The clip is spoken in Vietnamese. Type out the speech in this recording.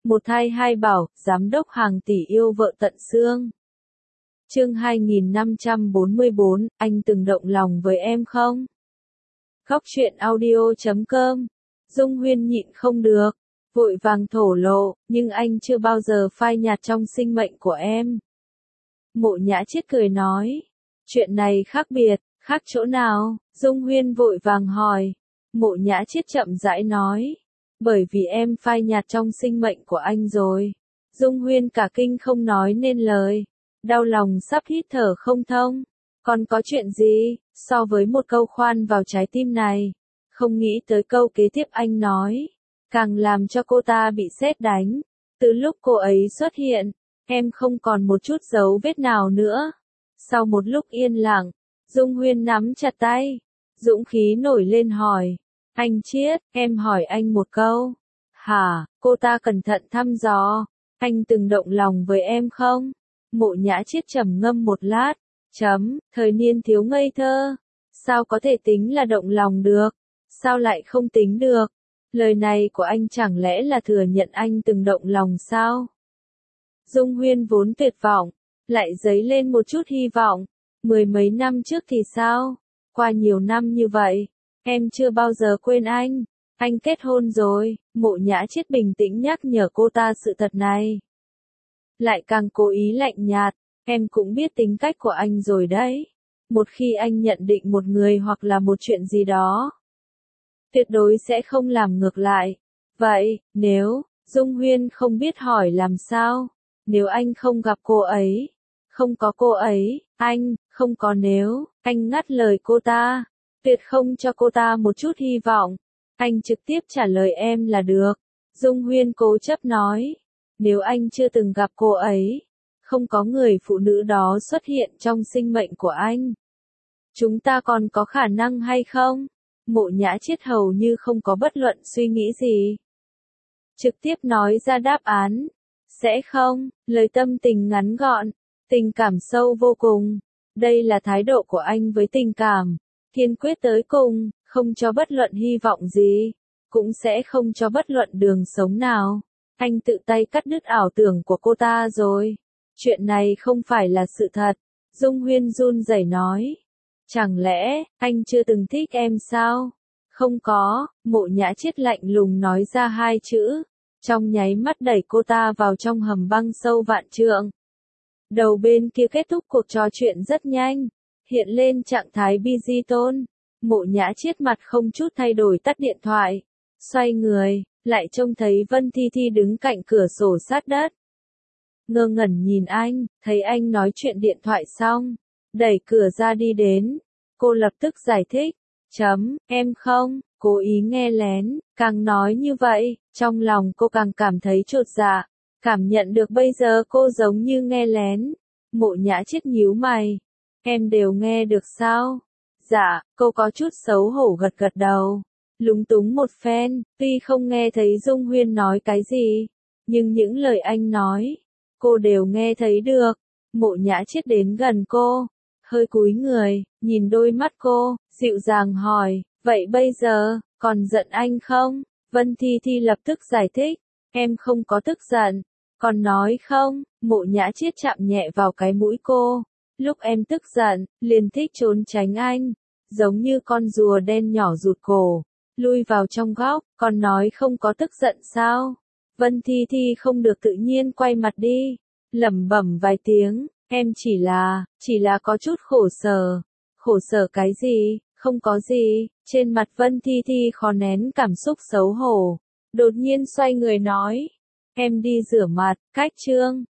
Một thai hai bảo, giám đốc hàng tỷ yêu vợ tận xương. Chương 2544, anh từng động lòng với em không? Góc truyện audio.com. Dung Huyên nhịn không được, vội vàng thổ lộ, nhưng anh chưa bao giờ phai nhạt trong sinh mệnh của em. Mộ Nhã Chiết cười nói, chuyện này khác biệt, khác chỗ nào? Dung Huyên vội vàng hỏi. Mộ Nhã Chiết chậm rãi nói, bởi vì em phai nhạt trong sinh mệnh của anh rồi. Dung Huyên cả kinh không nói nên lời, đau lòng sắp hít thở không thông. Còn có chuyện gì, so với một câu khoan vào trái tim này, không nghĩ tới câu kế tiếp anh nói, càng làm cho cô ta bị sét đánh. Từ lúc cô ấy xuất hiện, em không còn một chút dấu vết nào nữa. Sau một lúc yên lặng, Dung Huyên nắm chặt tay, dũng khí nổi lên hỏi, anh Chiết, em hỏi anh một câu. Hả? Cô ta cẩn thận thăm dò, anh từng động lòng với em không? Mộ Nhã Chiết trầm ngâm một lát, thời niên thiếu ngây thơ, sao có thể tính là động lòng được? Sao lại không tính được? Lời này của anh chẳng lẽ là thừa nhận anh từng động lòng sao? Dung Huyên vốn tuyệt vọng, lại dấy lên một chút hy vọng. Mười mấy năm trước thì sao? Qua nhiều năm như vậy, em chưa bao giờ quên anh kết hôn rồi. Mộ Nhã Chiết bình tĩnh nhắc nhở cô ta sự thật này. Lại càng cố ý lạnh nhạt, em cũng biết tính cách của anh rồi đấy. Một khi anh nhận định một người hoặc là một chuyện gì đó, tuyệt đối sẽ không làm ngược lại. Vậy, nếu, Dung Huyên không biết hỏi làm sao, nếu anh không gặp cô ấy, không có cô ấy, anh, không có nếu, anh ngắt lời cô ta, tuyệt không cho cô ta một chút hy vọng. Anh trực tiếp trả lời em là được. Dung Huyên cố chấp nói, nếu anh chưa từng gặp cô ấy, không có người phụ nữ đó xuất hiện trong sinh mệnh của anh, chúng ta còn có khả năng hay không? Mộ Nhã Chiết hầu như không có bất luận suy nghĩ gì, trực tiếp nói ra đáp án. Sẽ không, lời tâm tình ngắn gọn, tình cảm sâu vô cùng. Đây là thái độ của anh với tình cảm, kiên quyết tới cùng, không cho bất luận hy vọng gì, cũng sẽ không cho bất luận đường sống nào. Anh tự tay cắt đứt ảo tưởng của cô ta rồi. Chuyện này không phải là sự thật. Dung Huyên run rẩy nói. Chẳng lẽ, anh chưa từng thích em sao? Không có, Mộ Nhã Chiết lạnh lùng nói ra hai chữ, trong nháy mắt đẩy cô ta vào trong hầm băng sâu vạn trượng. Đầu bên kia kết thúc cuộc trò chuyện rất nhanh, hiện lên trạng thái busy tone. Mộ Nhã Chiết mặt không chút thay đổi tắt điện thoại, xoay người, lại trông thấy Vân Thi Thi đứng cạnh cửa sổ sát đất. Ngơ ngẩn nhìn anh, thấy anh nói chuyện điện thoại xong, đẩy cửa ra đi đến. Cô lập tức giải thích, em không, cố ý nghe lén. Càng nói như vậy, trong lòng cô càng cảm thấy chột dạ, cảm nhận được bây giờ cô giống như nghe lén. Mộ Nhã Chiết nhíu mày, em đều nghe được sao? Dạ, cô có chút xấu hổ gật gật đầu, lúng túng một phen, tuy không nghe thấy Dung Huyên nói cái gì, nhưng những lời anh nói, cô đều nghe thấy được. Mộ Nhã Chiết đến gần cô, hơi cúi người, nhìn đôi mắt cô, dịu dàng hỏi, vậy bây giờ, còn giận anh không? Vân Thi Thi lập tức giải thích, em không có tức giận, còn nói không? Mộ Nhã Chiết chạm nhẹ vào cái mũi cô, lúc em tức giận, liền thích trốn tránh anh, giống như con rùa đen nhỏ rụt cổ, lui vào trong góc, còn nói không có tức giận sao? Vân Thi Thi không được tự nhiên quay mặt đi, lẩm bẩm vài tiếng, em chỉ là có chút khổ sở. Khổ sở cái gì? Không có gì. Trên mặt Vân Thi Thi khó nén cảm xúc xấu hổ, đột nhiên xoay người nói, em đi rửa mặt, cách chương.